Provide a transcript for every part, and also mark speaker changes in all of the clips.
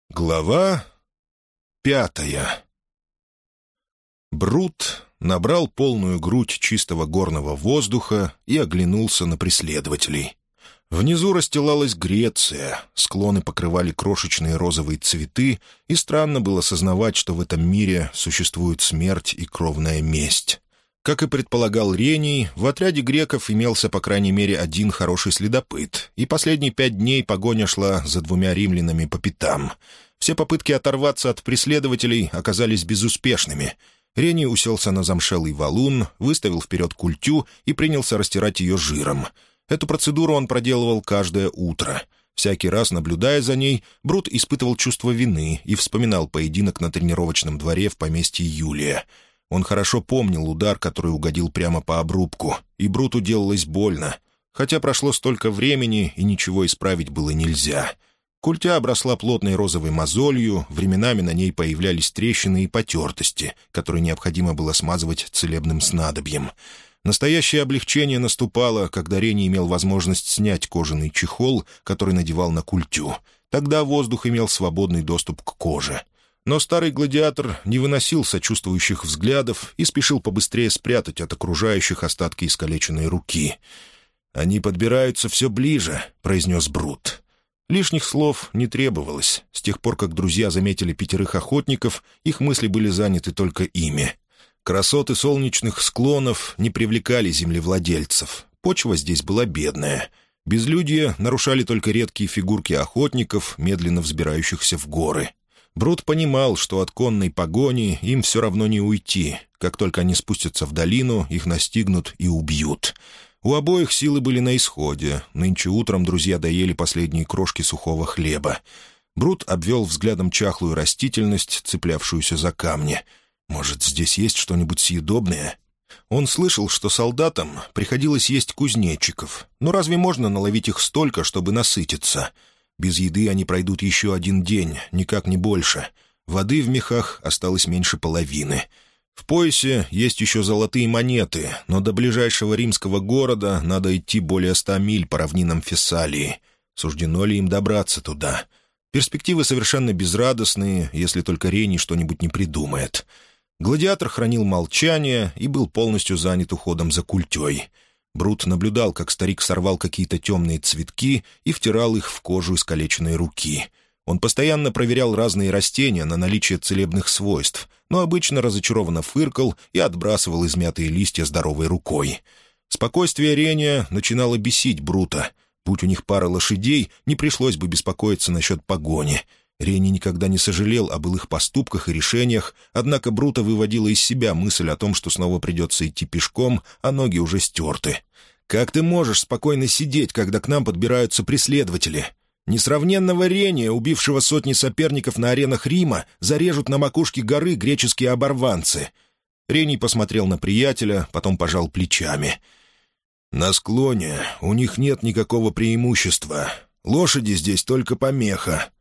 Speaker 1: Глава 5. Брут набрал полную грудь чистого горного воздуха и оглянулся на преследователей. Внизу расстилалась Греция, склоны покрывали крошечные розовые цветы, и странно было сознавать, что в этом мире существует смерть и кровная месть. Как и предполагал Рений, в отряде греков имелся по крайней мере один хороший следопыт, и последние 5 дней погоня шла за 2 римлянами по пятам. Все попытки оторваться от преследователей оказались безуспешными. Рений уселся на замшелый валун, выставил вперед культю и принялся растирать ее жиром. Эту процедуру он проделывал каждое утро. Всякий раз, наблюдая за ней, Брут испытывал чувство вины и вспоминал поединок на тренировочном дворе в поместье Юлия. Он хорошо помнил удар, который угодил прямо по обрубку, и Бруту делалось больно. Хотя прошло столько времени, и ничего исправить было нельзя. Культя обросла плотной розовой мозолью, временами на ней появлялись трещины и потертости, которые необходимо было смазывать целебным снадобьем. Настоящее облегчение наступало, когда Рений имел возможность снять кожаный чехол, который надевал на культю. Тогда воздух имел свободный доступ к коже. Но старый гладиатор не выносил сочувствующих взглядов и спешил побыстрее спрятать от окружающих остатки искалеченной руки. «Они подбираются все ближе», — произнес Брут. Лишних слов не требовалось. С тех пор, как друзья заметили 5 охотников, их мысли были заняты только ими. Красоты солнечных склонов не привлекали землевладельцев. Почва здесь была бедная. Безлюдье нарушали только редкие фигурки охотников, медленно взбирающихся в горы. Брут понимал, что от конной погони им все равно не уйти. Как только они спустятся в долину, их настигнут и убьют. У обоих силы были на исходе. Нынче утром друзья доели последние крошки сухого хлеба. Брут обвел взглядом чахлую растительность, цеплявшуюся за камни. «Может, здесь есть что-нибудь съедобное?» Он слышал, что солдатам приходилось есть кузнечиков. Но разве можно наловить их столько, чтобы насытиться? Без еды они пройдут еще 1 день, никак не больше. Воды в мехах осталось меньше половины. В поясе есть еще золотые монеты, но до ближайшего римского города надо идти более 100 миль по равнинам Фессалии. Суждено ли им добраться туда? Перспективы совершенно безрадостные, если только Рений что-нибудь не придумает. Гладиатор хранил молчание и был полностью занят уходом за культей. Брут наблюдал, как старик сорвал какие-то темные цветки и втирал их в кожу искалеченной руки. Он постоянно проверял разные растения на наличие целебных свойств, но обычно разочарованно фыркал и отбрасывал измятые листья здоровой рукой. Спокойствие Рения начинало бесить Брута. Будь у них пара лошадей, не пришлось бы беспокоиться насчет погони. Рений никогда не сожалел о былых поступках и решениях, однако Брута выводила из себя мысль о том, что снова придется идти пешком, а ноги уже стерты. «Как ты можешь спокойно сидеть, когда к нам подбираются преследователи? Несравненного Рения, убившего сотни соперников на аренах Рима, зарежут на макушке горы греческие оборванцы». Рений посмотрел на приятеля, потом пожал плечами. «На склоне у них нет никакого преимущества. Лошади здесь только помеха».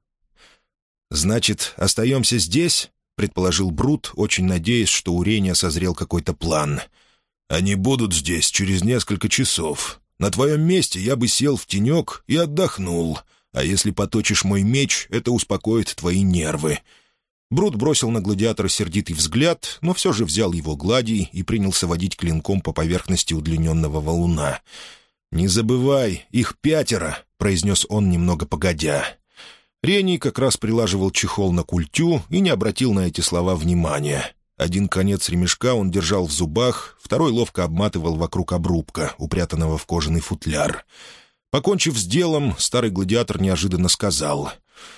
Speaker 1: «Значит, остаемся здесь?» — предположил Брут, очень надеясь, что у Рения созрел какой-то план. «Они будут здесь через несколько часов. На твоем месте я бы сел в тенек и отдохнул. А если поточишь мой меч, это успокоит твои нервы». Брут бросил на гладиатора сердитый взгляд, но все же взял его гладий и принялся водить клинком по поверхности удлиненного валуна. «Не забывай, их 5», — произнес он немного погодя. Рений как раз прилаживал чехол на культю и не обратил на эти слова внимания. Один конец ремешка он держал в зубах, второй ловко обматывал вокруг обрубка, упрятанного в кожаный футляр. Покончив с делом, старый гладиатор неожиданно сказал: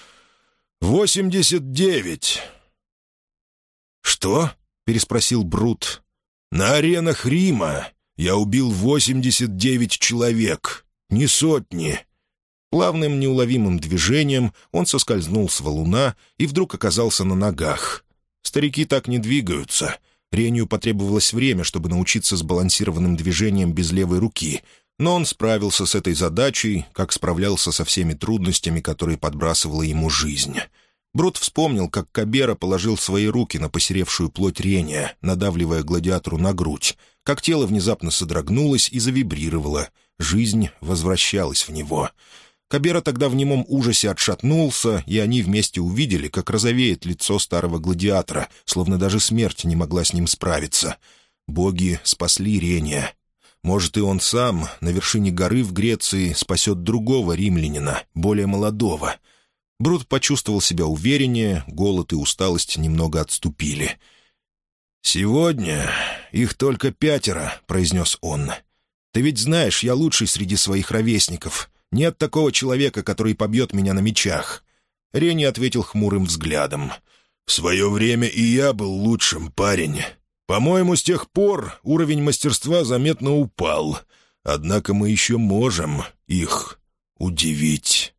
Speaker 1: 89. «Что?» — переспросил Брут. «На аренах Рима я убил 89 человек, не сотни». Плавным неуловимым движением он соскользнул с валуна и вдруг оказался на ногах. Старики так не двигаются. Рению потребовалось время, чтобы научиться сбалансированным движением без левой руки, но он справился с этой задачей, как справлялся со всеми трудностями, которые подбрасывала ему жизнь. Брут вспомнил, как Кабера положил свои руки на посеревшую плоть Рения, надавливая гладиатору на грудь, как тело внезапно содрогнулось и завибрировало. Жизнь возвращалась в него. Кабера тогда в немом ужасе отшатнулся, и они вместе увидели, как розовеет лицо старого гладиатора, словно даже смерть не могла с ним справиться. Боги спасли Рения. Может, и он сам на вершине горы в Греции спасет другого римлянина, более молодого. Брут почувствовал себя увереннее, голод и усталость немного отступили. «Сегодня их только 5», — произнес он. «Ты ведь знаешь, я лучший среди своих ровесников. Нет такого человека, который побьет меня на мечах». Рени ответил хмурым взглядом. «В свое время и я был лучшим, парень. По-моему, с тех пор уровень мастерства заметно упал. Однако мы еще можем их удивить».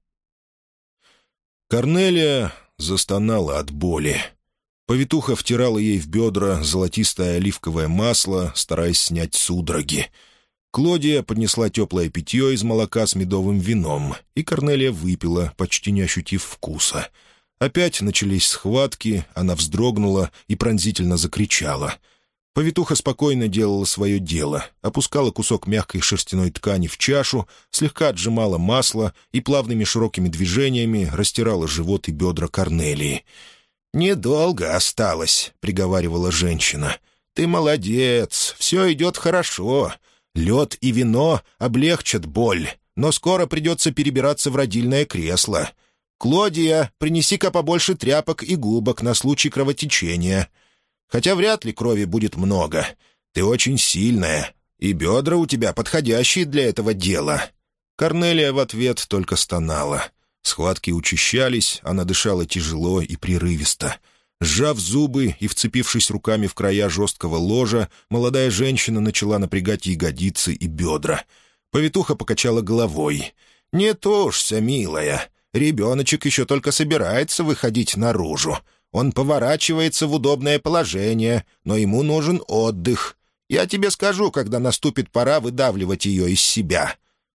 Speaker 1: Корнелия застонала от боли. Повитуха втирала ей в бедра золотистое оливковое масло, стараясь снять судороги. Клодия поднесла теплое питье из молока с медовым вином, и Корнелия выпила, почти не ощутив вкуса. Опять начались схватки, она вздрогнула и пронзительно закричала. Повитуха спокойно делала свое дело, опускала кусок мягкой шерстяной ткани в чашу, слегка отжимала масло и плавными широкими движениями растирала живот и бедра Корнелии. «Недолго осталось», — приговаривала женщина. «Ты молодец, все идет хорошо. Лед и вино облегчат боль, но скоро придется перебираться в родильное кресло. Клодия, принеси-ка побольше тряпок и губок на случай кровотечения. Хотя вряд ли крови будет много. Ты очень сильная, и бедра у тебя подходящие для этого дела». Корнелия в ответ только стонала. Схватки учащались, она дышала тяжело и прерывисто. Сжав зубы и вцепившись руками в края жесткого ложа, молодая женщина начала напрягать ягодицы и бедра. Повитуха покачала головой. «Не тушься, милая. Ребеночек еще только собирается выходить наружу. Он поворачивается в удобное положение, но ему нужен отдых. Я тебе скажу, когда наступит пора выдавливать ее из себя».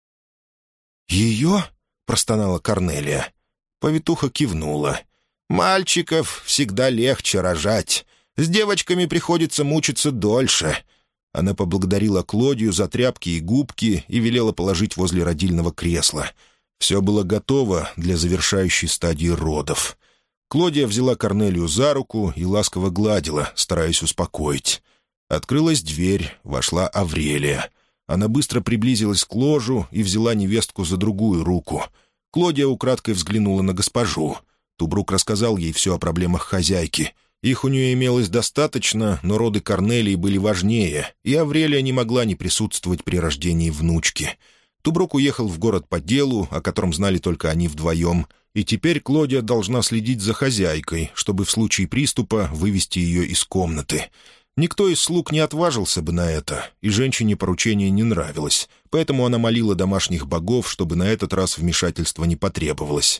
Speaker 1: «Ее?» — простонала Корнелия. Повитуха кивнула. «Мальчиков всегда легче рожать. С девочками приходится мучиться дольше». Она поблагодарила Клодию за тряпки и губки и велела положить возле родильного кресла. Все было готово для завершающей стадии родов. Клодия взяла Корнелию за руку и ласково гладила, стараясь успокоить. Открылась дверь, вошла Аврелия. Она быстро приблизилась к ложу и взяла невестку за другую руку. Клодия украдкой взглянула на госпожу. Тубрук рассказал ей все о проблемах хозяйки. Их у нее имелось достаточно, но роды Корнелии были важнее, и Аврелия не могла не присутствовать при рождении внучки. Тубрук уехал в город по делу, о котором знали только они вдвоем, и теперь Клодия должна следить за хозяйкой, чтобы в случае приступа вывести ее из комнаты. Никто из слуг не отважился бы на это, и женщине поручение не нравилось, поэтому она молила домашних богов, чтобы на этот раз вмешательства не потребовалось.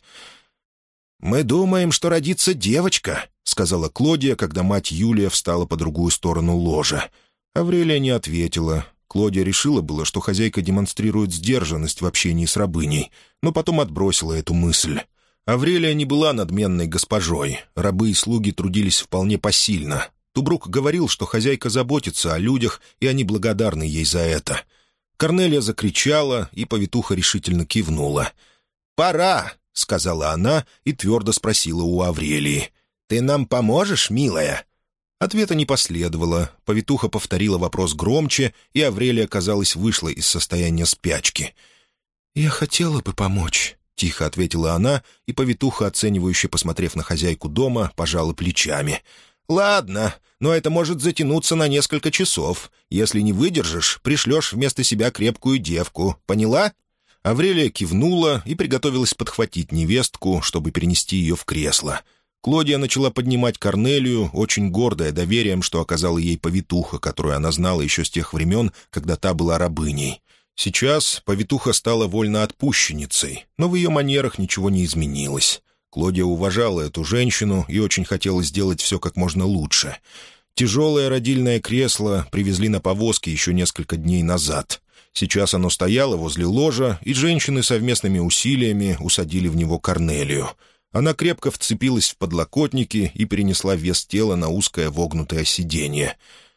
Speaker 1: «Мы думаем, что родится девочка», — сказала Клодия, когда мать Юлия встала по другую сторону ложа. Аврелия не ответила. Клодия решила было, что хозяйка демонстрирует сдержанность в общении с рабыней, но потом отбросила эту мысль. Аврелия не была надменной госпожой, рабы и слуги трудились вполне посильно. Тубрук говорил, что хозяйка заботится о людях, и они благодарны ей за это. Корнелия закричала, и повитуха решительно кивнула. «Пора», — сказала она и твердо спросила у Аврелии. «Ты нам поможешь, милая?» Ответа не последовало. Повитуха повторила вопрос громче, и Аврелия, казалось, вышла из состояния спячки. «Я хотела бы помочь», — тихо ответила она, и повитуха, оценивающе посмотрев на хозяйку дома, пожала плечами. «Ладно, но это может затянуться на несколько часов. Если не выдержишь, пришлешь вместо себя крепкую девку. Поняла?» Аврелия кивнула и приготовилась подхватить невестку, чтобы перенести ее в кресло. Клодия начала поднимать Корнелию, очень гордая доверием, что оказала ей повитуха, которую она знала еще с тех времен, когда та была рабыней. Сейчас повитуха стала вольноотпущенницей, но в ее манерах ничего не изменилось. Клодия уважала эту женщину и очень хотела сделать все как можно лучше. Тяжелое родильное кресло привезли на повозке еще несколько дней назад. Сейчас оно стояло возле ложа, и женщины совместными усилиями усадили в него Корнелию. Она крепко вцепилась в подлокотники и перенесла вес тела на узкое вогнутое сиденье.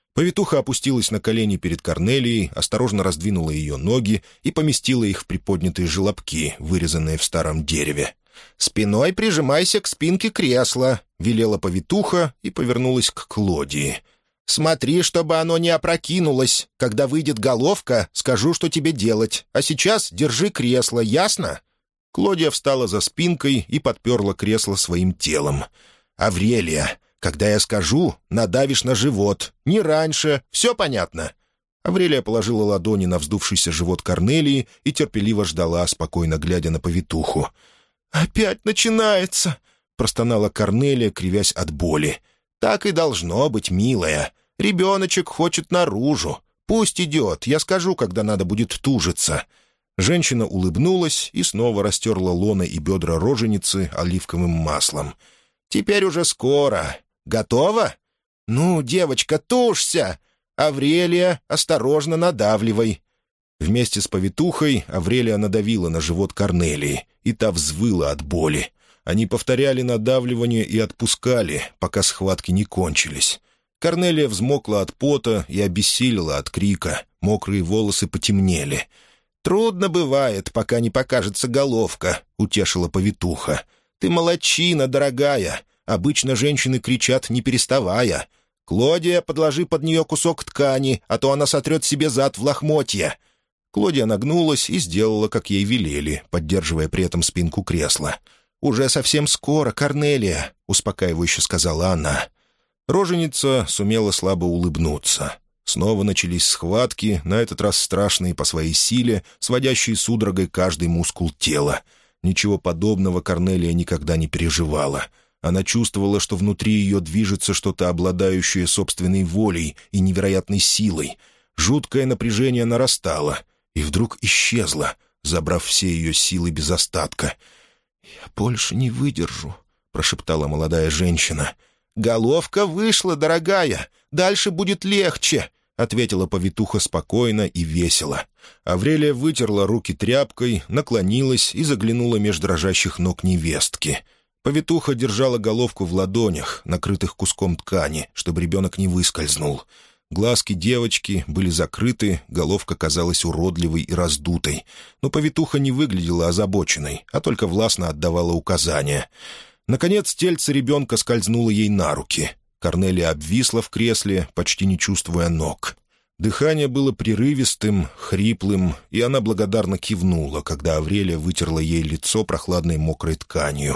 Speaker 1: Повитуха опустилась на колени перед Корнелией, осторожно раздвинула ее ноги и поместила их в приподнятые желобки, вырезанные в старом дереве. «Спиной прижимайся к спинке кресла», — велела повитуха и повернулась к Клодии. «Смотри, чтобы оно не опрокинулось. Когда выйдет головка, скажу, что тебе делать. А сейчас держи кресло, ясно?» Клодия встала за спинкой и подперла кресло своим телом. «Аврелия, когда я скажу, надавишь на живот. Не раньше. Все понятно?» Аврелия положила ладони на вздувшийся живот Корнелии и терпеливо ждала, спокойно глядя на повитуху. «Опять начинается!» — простонала Корнелия, кривясь от боли. «Так и должно быть, милая. Ребеночек хочет наружу. Пусть идет, я скажу, когда надо будет тужиться». Женщина улыбнулась и снова растерла лоно и бедра роженицы оливковым маслом. «Теперь уже скоро. Готова? Ну, девочка, тушься! Аврелия, осторожно надавливай». Вместе с повитухой Аврелия надавила на живот Корнелии, и та взвыла от боли. Они повторяли надавливание и отпускали, пока схватки не кончились. Корнелия взмокла от пота и обессилила от крика. Мокрые волосы потемнели. «Трудно бывает, пока не покажется головка», — утешила повитуха. «Ты молодчина, дорогая. Обычно женщины кричат, не переставая. Клодия, подложи под нее кусок ткани, а то она сотрет себе зад в лохмотья». Клодия нагнулась и сделала, как ей велели, поддерживая при этом спинку кресла. «Уже совсем скоро, Корнелия», — успокаивающе сказала она. Роженица сумела слабо улыбнуться. Снова начались схватки, на этот раз страшные по своей силе, сводящие судорогой каждый мускул тела. Ничего подобного Корнелия никогда не переживала. Она чувствовала, что внутри ее движется что-то, обладающее собственной волей и невероятной силой. Жуткое напряжение нарастало и вдруг исчезло, забрав все ее силы без остатка. «Я больше не выдержу», — прошептала молодая женщина. «Головка вышла, дорогая. Дальше будет легче», — ответила повитуха спокойно и весело. Аврелия вытерла руки тряпкой, наклонилась и заглянула меж дрожащих ног невестки. Повитуха держала головку в ладонях, накрытых куском ткани, чтобы ребенок не выскользнул. Глазки девочки были закрыты, головка казалась уродливой и раздутой. Но повитуха не выглядела озабоченной, а только властно отдавала указания. Наконец тельце ребенка скользнуло ей на руки. Корнелия обвисла в кресле, почти не чувствуя ног. Дыхание было прерывистым, хриплым, и она благодарно кивнула, когда Аврелия вытерла ей лицо прохладной мокрой тканью.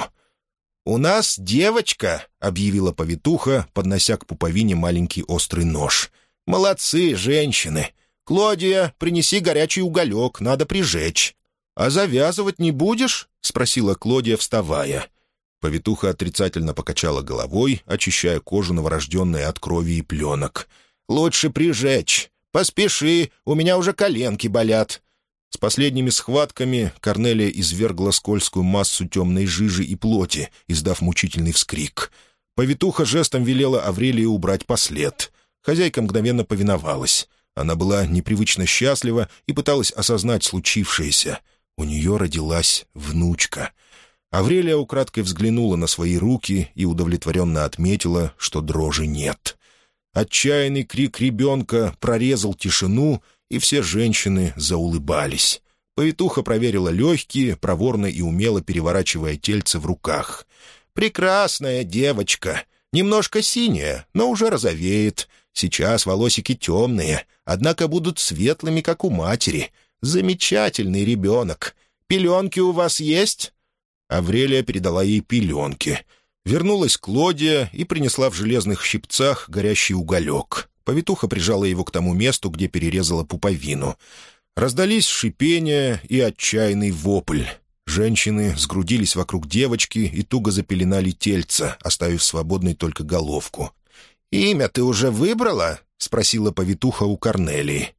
Speaker 1: «У нас девочка», — объявила повитуха, поднося к пуповине маленький острый нож. «Молодцы, женщины! Клодия, принеси горячий уголек, надо прижечь». «А завязывать не будешь?» — спросила Клодия, вставая. Повитуха отрицательно покачала головой, очищая кожу новорожденной от крови и пленок. «Лучше прижечь. Поспеши, у меня уже коленки болят». С последними схватками Корнелия извергла скользкую массу темной жижи и плоти, издав мучительный вскрик. Повитуха жестом велела Аврелии убрать послед. Хозяйка мгновенно повиновалась. Она была непривычно счастлива и пыталась осознать случившееся. У нее родилась внучка. Аврелия украдкой взглянула на свои руки и удовлетворенно отметила, что дрожи нет. Отчаянный крик ребенка прорезал тишину, и все женщины заулыбались. Повитуха проверила легкие, проворно и умело переворачивая тельце в руках. «Прекрасная девочка! Немножко синяя, но уже розовеет. Сейчас волосики темные, однако будут светлыми, как у матери. Замечательный ребенок. Пеленки у вас есть?» Аврелия передала ей пеленки. Вернулась Клодия и принесла в железных щипцах горящий уголек. Повитуха прижала его к тому месту, где перерезала пуповину. Раздались шипения и отчаянный вопль. Женщины сгрудились вокруг девочки и туго запеленали тельца, оставив свободной только головку. «Имя ты уже выбрала?» — спросила повитуха у Корнелии.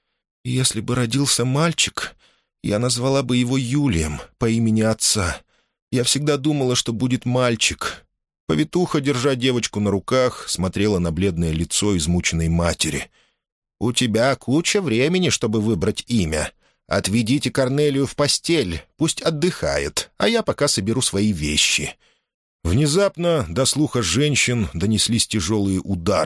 Speaker 1: «Если бы родился мальчик, я назвала бы его Юлием по имени отца. Я всегда думала, что будет мальчик». Повитуха, держа девочку на руках, смотрела на бледное лицо измученной матери. «У тебя куча времени, чтобы выбрать имя. Отведите Корнелию в постель, пусть отдыхает, а я пока соберу свои вещи». Внезапно до слуха женщин донеслись тяжелые удары.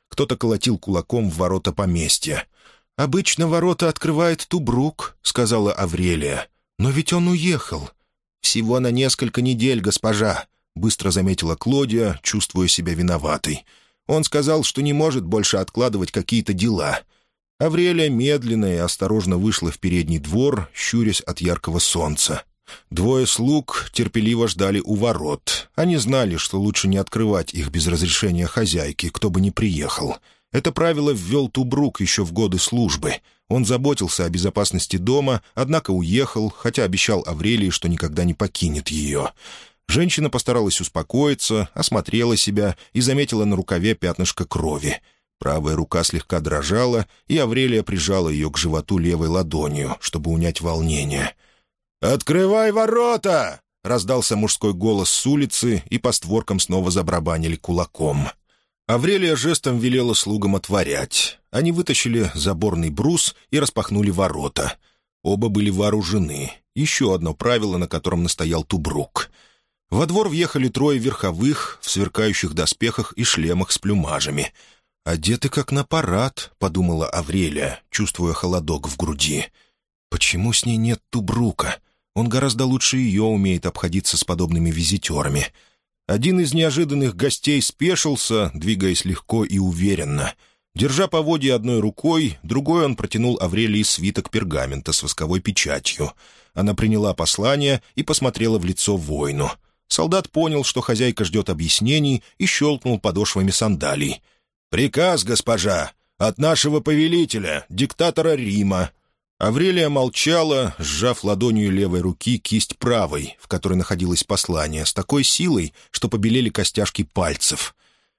Speaker 1: Кто-то колотил кулаком в ворота поместья. «Обычно ворота открывает Тубрук», — сказала Аврелия. «Но ведь он уехал». «Всего на несколько недель, госпожа», — быстро заметила Клодия, чувствуя себя виноватой. «Он сказал, что не может больше откладывать какие-то дела». Аврелия медленно и осторожно вышла в передний двор, щурясь от яркого солнца. Двое слуг терпеливо ждали у ворот. Они знали, что лучше не открывать их без разрешения хозяйки, кто бы ни приехал. Это правило ввел Тубрук еще в годы службы. Он заботился о безопасности дома, однако уехал, хотя обещал Аврелии, что никогда не покинет ее. Женщина постаралась успокоиться, осмотрела себя и заметила на рукаве пятнышко крови. Правая рука слегка дрожала, и Аврелия прижала ее к животу левой ладонью, чтобы унять волнение. «Открывай ворота!» — раздался мужской голос с улицы, и по створкам снова забарабанили кулаком. Аврелия жестом велела слугам отворять. Они вытащили заборный брус и распахнули ворота. Оба были вооружены. Еще одно правило, на котором настоял Тубрук. Во двор въехали трое верховых в сверкающих доспехах и шлемах с плюмажами. «Одеты как на парад», — подумала Аврелия, чувствуя холодок в груди. «Почему с ней нет Тубрука? Он гораздо лучше ее умеет обходиться с подобными визитерами». Один из неожиданных гостей спешился, двигаясь легко и уверенно. Держа поводья одной рукой, другой он протянул Аврелии свиток пергамента с восковой печатью. Она приняла послание и посмотрела в лицо воину. Солдат понял, что хозяйка ждет объяснений, и щелкнул подошвами сандалий. «Приказ, госпожа, от нашего повелителя, диктатора Рима». Аврелия молчала, сжав ладонью левой руки кисть правой, в которой находилось послание, с такой силой, что побелели костяшки пальцев.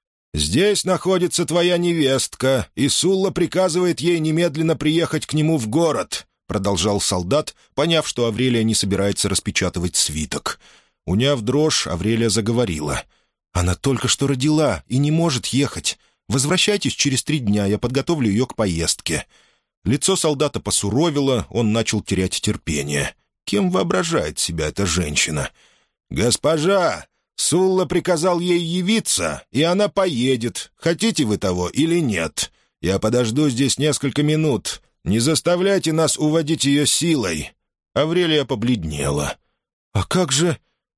Speaker 1: «Здесь находится твоя невестка, и Сулла приказывает ей немедленно приехать к нему в город», — продолжал солдат, поняв, что Аврелия не собирается распечатывать свиток. Уняв дрожь, Аврелия заговорила. «Она только что родила и не может ехать. Возвращайтесь через 3 дня, я подготовлю ее к поездке». Лицо солдата посуровило, он начал терять терпение. Кем воображает себя эта женщина? «Госпожа, Сулла приказал ей явиться, и она поедет. Хотите вы того или нет? Я подожду здесь несколько минут. Не заставляйте нас уводить ее силой». Аврелия побледнела. «А как же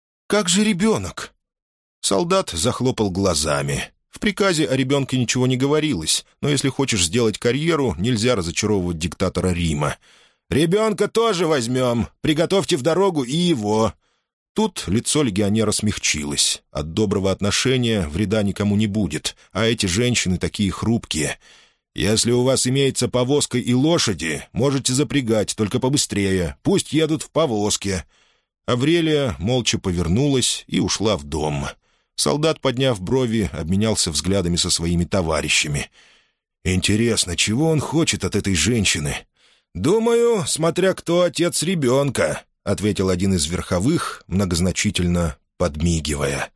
Speaker 1: ребенок?» Солдат захлопал глазами. В приказе о ребенке ничего не говорилось, но если хочешь сделать карьеру, нельзя разочаровывать диктатора Рима. «Ребенка тоже возьмем. Приготовьте в дорогу и его». Тут лицо легионера смягчилось. От доброго отношения вреда никому не будет, а эти женщины такие хрупкие. «Если у вас имеется повозка и лошади, можете запрягать, только побыстрее. Пусть едут в повозке». Аврелия молча повернулась и ушла в дом. Солдат, подняв брови, обменялся взглядами со своими товарищами. «Интересно, чего он хочет от этой женщины?» «Думаю, смотря кто отец ребенка», — ответил один из верховых, многозначительно подмигивая.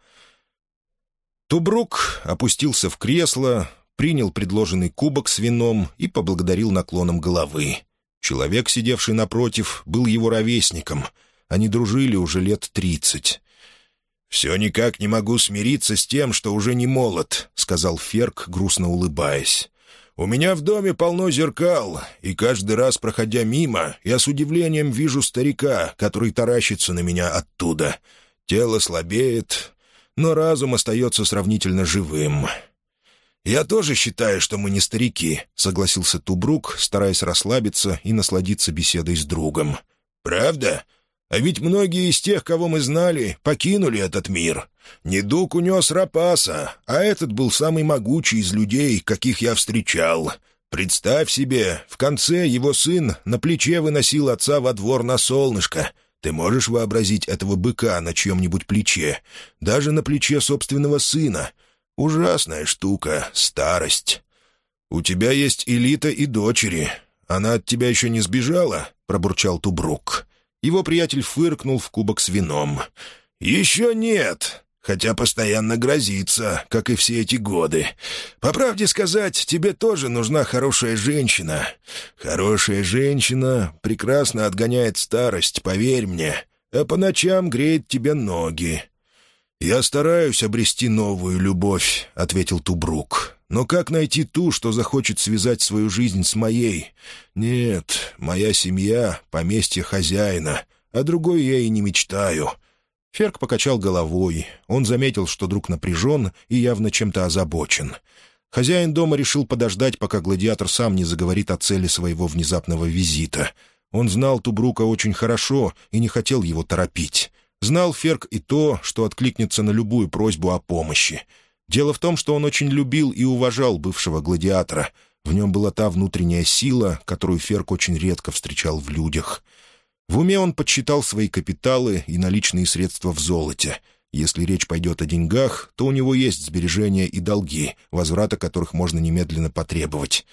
Speaker 1: Тубрук опустился в кресло, принял предложенный кубок с вином и поблагодарил наклоном головы. Человек, сидевший напротив, был его ровесником. Они дружили уже лет 30. «Все никак не могу смириться с тем, что уже не молод», — сказал Ферк, грустно улыбаясь. «У меня в доме полно зеркал, и каждый раз, проходя мимо, я с удивлением вижу старика, который таращится на меня оттуда. Тело слабеет, но разум остается сравнительно живым». «Я тоже считаю, что мы не старики», — согласился Тубрук, стараясь расслабиться и насладиться беседой с другом. «Правда? А ведь многие из тех, кого мы знали, покинули этот мир. Недуг унес Рапаса, а этот был самый могучий из людей, каких я встречал. Представь себе, в конце его сын на плече выносил отца во двор на солнышко. Ты можешь вообразить этого быка на чьем-нибудь плече? Даже на плече собственного сына. Ужасная штука — старость. У тебя есть Элита и дочери. Она от тебя еще не сбежала?» — пробурчал Тубрук. Его приятель фыркнул в кубок с вином. «Еще нет, хотя постоянно грозится, как и все эти годы. По правде сказать, тебе тоже нужна хорошая женщина. Хорошая женщина прекрасно отгоняет старость, поверь мне, а по ночам греет тебе ноги». «Я стараюсь обрести новую любовь», — ответил Тубрук. Но как найти ту, что захочет связать свою жизнь с моей? Нет, моя семья — поместье хозяина, а другой я и не мечтаю». Ферк покачал головой. Он заметил, что друг напряжен и явно чем-то озабочен. Хозяин дома решил подождать, пока гладиатор сам не заговорит о цели своего внезапного визита. Он знал Тубрука очень хорошо и не хотел его торопить. Знал Ферк и то, что откликнется на любую просьбу о помощи. Дело в том, что он очень любил и уважал бывшего гладиатора. В нем была та внутренняя сила, которую Ферк очень редко встречал в людях. В уме он подсчитал свои капиталы и наличные средства в золоте. Если речь пойдет о деньгах, то у него есть сбережения и долги, возврата которых можно немедленно потребовать.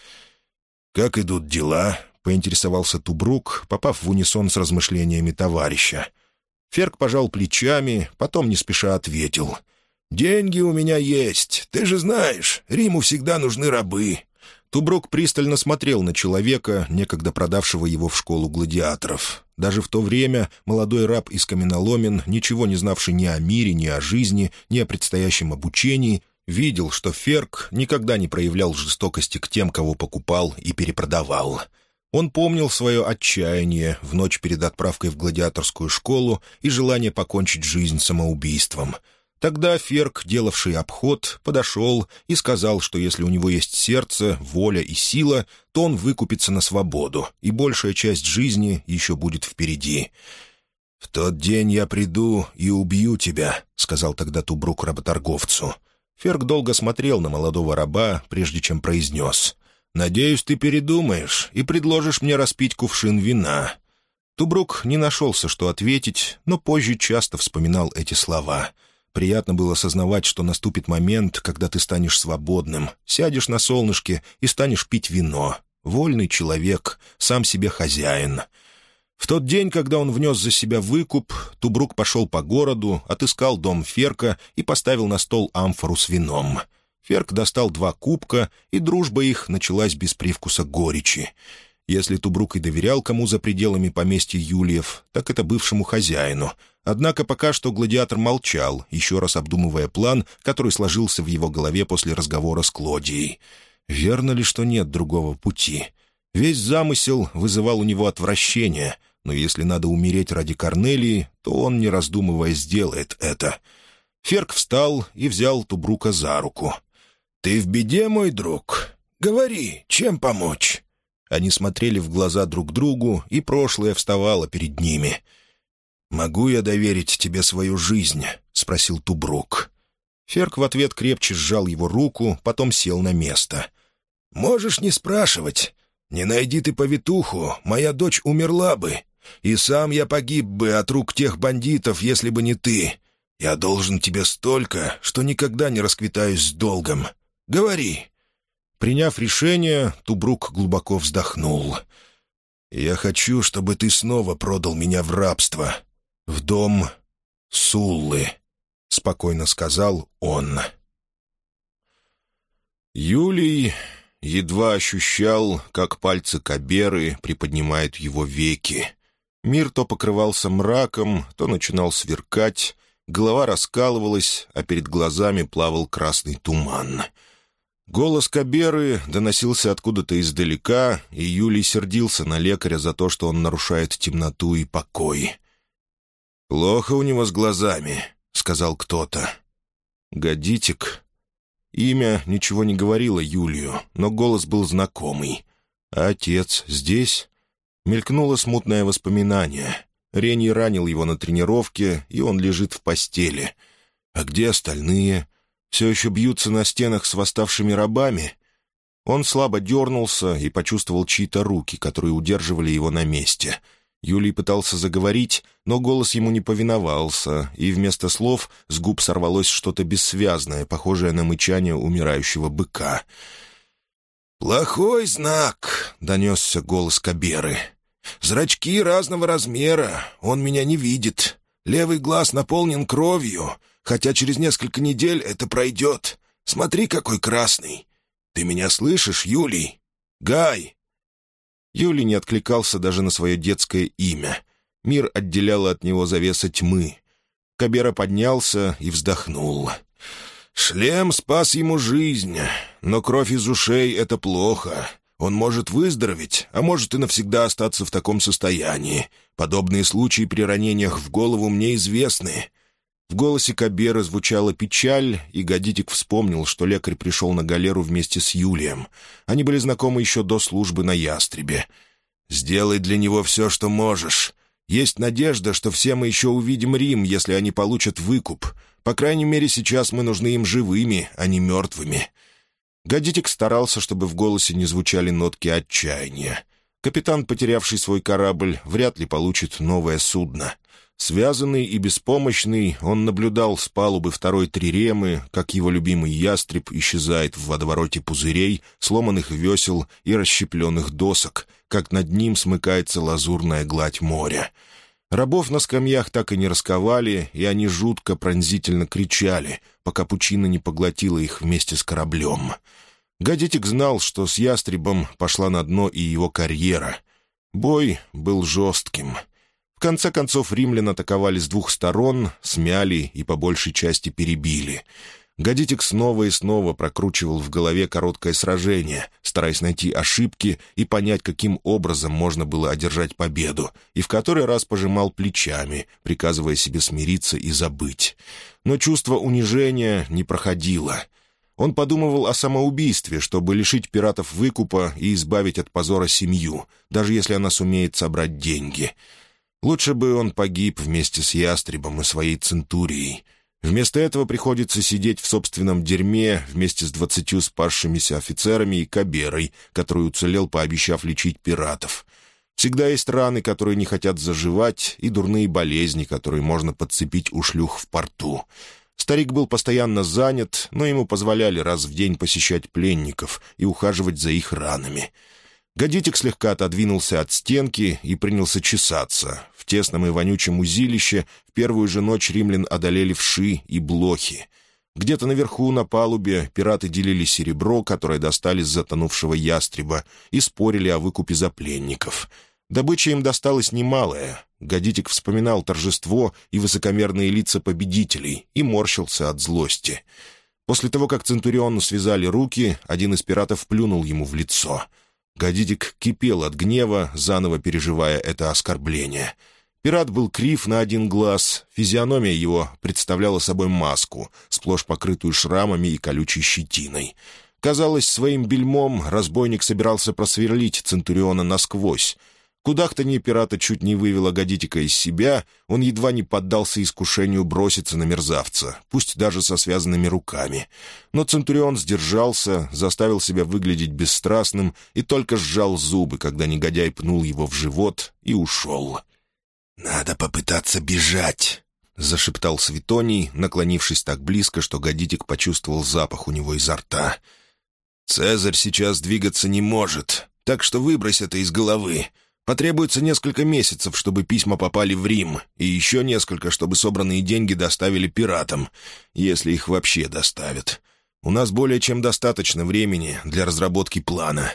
Speaker 1: «Как идут дела?» — поинтересовался Тубрук, попав в унисон с размышлениями товарища. Ферк пожал плечами, потом не спеша ответил. «Деньги у меня есть. Ты же знаешь, Риму всегда нужны рабы». Тубрук пристально смотрел на человека, некогда продавшего его в школу гладиаторов. Даже в то время молодой раб из каменоломен, ничего не знавший ни о мире, ни о жизни, ни о предстоящем обучении, видел, что Ферк никогда не проявлял жестокости к тем, кого покупал и перепродавал. Он помнил свое отчаяние в ночь перед отправкой в гладиаторскую школу и желание покончить жизнь самоубийством. Тогда Ферк, делавший обход, подошел и сказал, что если у него есть сердце, воля и сила, то он выкупится на свободу, и большая часть жизни еще будет впереди. «В тот день я приду и убью тебя», — сказал тогда Тубрук работорговцу. Ферк долго смотрел на молодого раба, прежде чем произнес: «Надеюсь, ты передумаешь и предложишь мне распить кувшин вина». Тубрук не нашелся, что ответить, но позже часто вспоминал эти слова. Приятно было осознавать, что наступит момент, когда ты станешь свободным, сядешь на солнышке и станешь пить вино. Вольный человек, сам себе хозяин. В тот день, когда он внес за себя выкуп, Тубрук пошел по городу, отыскал дом Ферка и поставил на стол амфору с вином. Ферк достал 2 кубка, и дружба их началась без привкуса горечи. Если Тубрук и доверял кому за пределами поместья Юлиев, так это бывшему хозяину. Однако пока что гладиатор молчал, еще раз обдумывая план, который сложился в его голове после разговора с Клодией. Верно ли, что нет другого пути? Весь замысел вызывал у него отвращение, но если надо умереть ради Корнелии, то он, не раздумывая, сделает это. Ферк встал и взял Тубрука за руку. «Ты в беде, мой друг? Говори, чем помочь?» Они смотрели в глаза друг другу, и прошлое вставало перед ними. «Могу я доверить тебе свою жизнь?» — спросил Тубрук. Ферк в ответ крепче сжал его руку, потом сел на место. «Можешь не спрашивать. Не найди ты повитуху, моя дочь умерла бы. И сам я погиб бы от рук тех бандитов, если бы не ты. Я должен тебе столько, что никогда не расквитаюсь с долгом. Говори». Приняв решение, Тубрук глубоко вздохнул. «Я хочу, чтобы ты снова продал меня в рабство. В дом Суллы», — спокойно сказал он. Юлий едва ощущал, как пальцы Каберы приподнимают его веки. Мир то покрывался мраком, то начинал сверкать, голова раскалывалась, а перед глазами плавал красный туман. Голос Каберы доносился откуда-то издалека, и Юлий сердился на лекаря за то, что он нарушает темноту и покой. «Плохо у него с глазами», — сказал кто-то. «Годитик». Имя ничего не говорило Юлию, но голос был знакомый. «А отец здесь?» Мелькнуло смутное воспоминание. Рений ранил его на тренировке, и он лежит в постели. «А где остальные? Все еще бьются на стенах с восставшими рабами?» Он слабо дернулся и почувствовал чьи-то руки, которые удерживали его на месте. Юлий пытался заговорить, но голос ему не повиновался, и вместо слов с губ сорвалось что-то бессвязное, похожее на мычание умирающего быка. «Плохой знак», — донесся голос Каберы. «Зрачки разного размера, он меня не видит. Левый глаз наполнен кровью, хотя через несколько недель это пройдет. Смотри, какой красный. Ты меня слышишь, Юлий? Гай!» Юлий не откликался даже на свое детское имя. Мир отделяла от него завеса тьмы. Кабера поднялся и вздохнул. «Шлем спас ему жизнь, но кровь из ушей — это плохо. Он может выздороветь, а может и навсегда остаться в таком состоянии. Подобные случаи при ранениях в голову мне известны». В голосе Кабера звучала печаль, и Гадитик вспомнил, что лекарь пришел на галеру вместе с Юлием. Они были знакомы еще до службы на Ястребе. «Сделай для него все, что можешь. Есть надежда, что все мы еще увидим Рим, если они получат выкуп. По крайней мере, сейчас мы нужны им живыми, а не мертвыми». Гадитик старался, чтобы в голосе не звучали нотки отчаяния. Капитан, потерявший свой корабль, вряд ли получит новое судно. Связанный и беспомощный, он наблюдал с палубы второй триремы, как его любимый ястреб исчезает в водовороте пузырей, сломанных весел и расщепленных досок, как над ним смыкается лазурная гладь моря. Рабов на скамьях так и не расковали, и они жутко пронзительно кричали, пока пучина не поглотила их вместе с кораблем. Гадитик знал, что с ястребом пошла на дно и его карьера. Бой был жестким. В конце концов римлян атаковали с двух сторон, смяли и по большей части перебили. Гадитик снова и снова прокручивал в голове короткое сражение, стараясь найти ошибки и понять, каким образом можно было одержать победу, и в который раз пожимал плечами, приказывая себе смириться и забыть. Но чувство унижения не проходило. Он подумывал о самоубийстве, чтобы лишить пиратов выкупа и избавить от позора семью, даже если она сумеет собрать деньги. Лучше бы он погиб вместе с ястребом и своей центурией. Вместо этого приходится сидеть в собственном дерьме вместе с 20 спасшимися офицерами и Каберой, который уцелел, пообещав лечить пиратов. Всегда есть раны, которые не хотят заживать, и дурные болезни, которые можно подцепить у шлюх в порту. Старик был постоянно занят, но ему позволяли раз в день посещать пленников и ухаживать за их ранами. Гадитик слегка отодвинулся от стенки и принялся чесаться. В тесном и вонючем узилище в первую же ночь римлян одолели вши и блохи. Где-то наверху на палубе пираты делили серебро, которое достали с затонувшего ястреба, и спорили о выкупе за пленников. Добыча им досталась немалая. Гадитик вспоминал торжество и высокомерные лица победителей и морщился от злости. После того, как центуриону связали руки, один из пиратов плюнул ему в лицо. Гадитик кипел от гнева, заново переживая это оскорбление. Пират был крив на один глаз, физиономия его представляла собой маску, сплошь покрытую шрамами и колючей щетиной. Казалось, своим бельмом разбойник собирался просверлить центуриона насквозь. Кудахтанье пирата чуть не вывело Гадитика из себя, он едва не поддался искушению броситься на мерзавца, пусть даже со связанными руками. Но центурион сдержался, заставил себя выглядеть бесстрастным и только сжал зубы, когда негодяй пнул его в живот и ушел. «Надо попытаться бежать», — зашептал Светоний, наклонившись так близко, что Гадитик почувствовал запах у него изо рта. «Цезарь сейчас двигаться не может, так что выбрось это из головы. Потребуется несколько месяцев, чтобы письма попали в Рим, и еще несколько, чтобы собранные деньги доставили пиратам, если их вообще доставят. У нас более чем достаточно времени для разработки плана».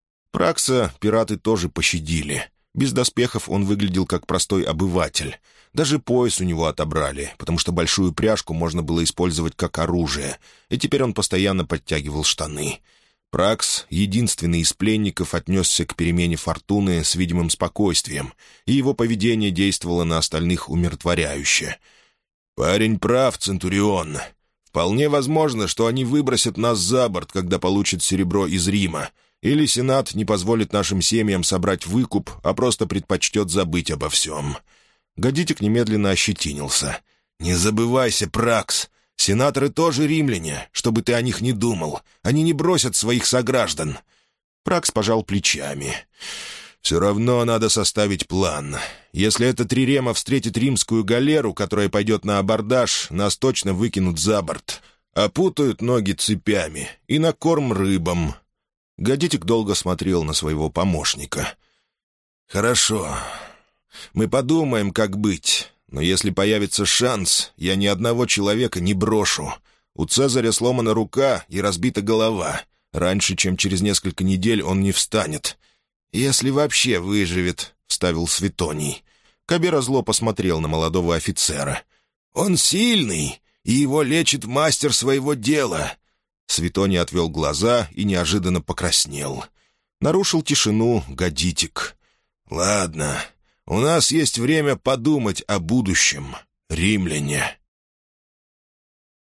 Speaker 1: Пракса пираты тоже пощадили. Без доспехов он выглядел как простой обыватель. Даже пояс у него отобрали, потому что большую пряжку можно было использовать как оружие, и теперь он постоянно подтягивал штаны. Пракс, единственный из пленников, отнесся к перемене фортуны с видимым спокойствием, и его поведение действовало на остальных умиротворяюще. «Парень прав, Центурион. Вполне возможно, что они выбросят нас за борт, когда получат серебро из Рима, или Сенат не позволит нашим семьям собрать выкуп, а просто предпочтет забыть обо всем». Гадитик немедленно ощетинился. «Не забывайся, Пракс. Сенаторы тоже римляне, чтобы ты о них не думал. Они не бросят своих сограждан». Пракс пожал плечами. «Все равно надо составить план. Если эта трирема встретит римскую галеру, которая пойдет на абордаж, нас точно выкинут за борт. Опутают ноги цепями и на корм рыбам». Гадитик долго смотрел на своего помощника. «Хорошо. Мы подумаем, как быть. Но если появится шанс, я ни одного человека не брошу. У Цезаря сломана рука и разбита голова. Раньше, чем через несколько недель, он не встанет. Если вообще выживет», — вставил Светоний. Кабера зло посмотрел на молодого офицера. «Он сильный, и его лечит мастер своего дела». Светоний отвел глаза и неожиданно покраснел. Нарушил тишину Гадитик. «Ладно, у нас есть время подумать о будущем, римляне».